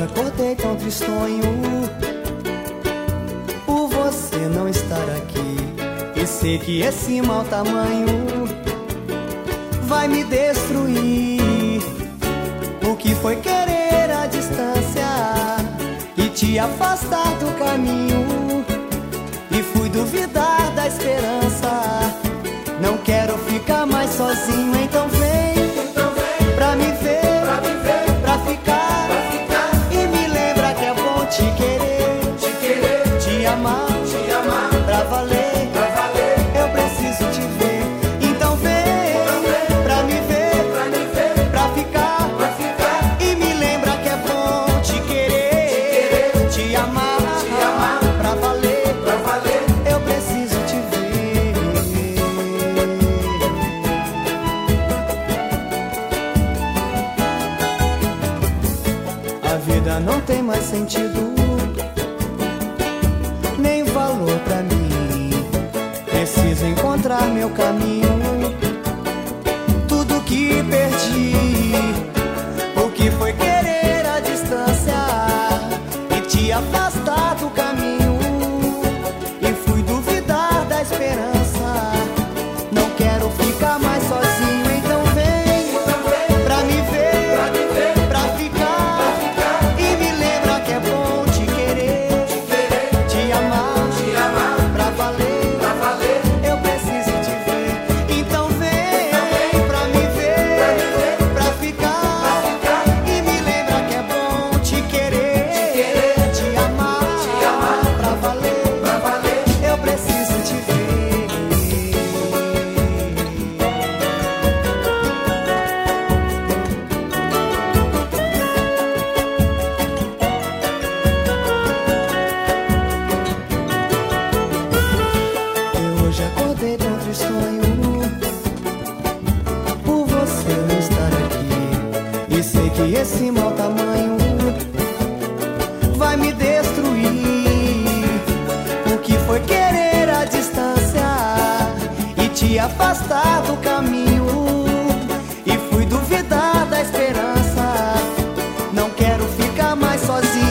acordei tão tristonho por você não estar aqui. E sei que esse mau tamanho vai me destruir. O que foi querer a distância e te afastar do caminho, e fui duvidar da esperança. Não quero ficar mais sozinho, então vem pra me ver, pra ficar, e me lembra que é bom te querer, te amar, pra valer. Eu preciso te ver, então vem pra me ver, pra ficar, e me lembra que é bom te querer, te amar, pra valer. Eu preciso te ver. A vida não tem mais sentido, nem valor pra mim. Preciso encontrar meu caminho. Tudo que perdi, o que foi querer a distância e te afastar do caminho, e fui duvidar da esperança. Não quero ficar mais sozinho, então vem pra me ver, pra ficar, e me lembra que é bom te querer, te amar, pra valer. Eu preciso te ver, então vem pra me ver, pra ficar, e me lembra que é bom te querer, te amar, pra valer. Eu preciso te ver. Eu hoje acordei tão tristonho por você não estar aqui, e sei que esse mau tamanho vai me destruir. O que foi querer a distância e te afastar do caminho, e fui duvidar da esperança. Não quero ficar mais sozinho,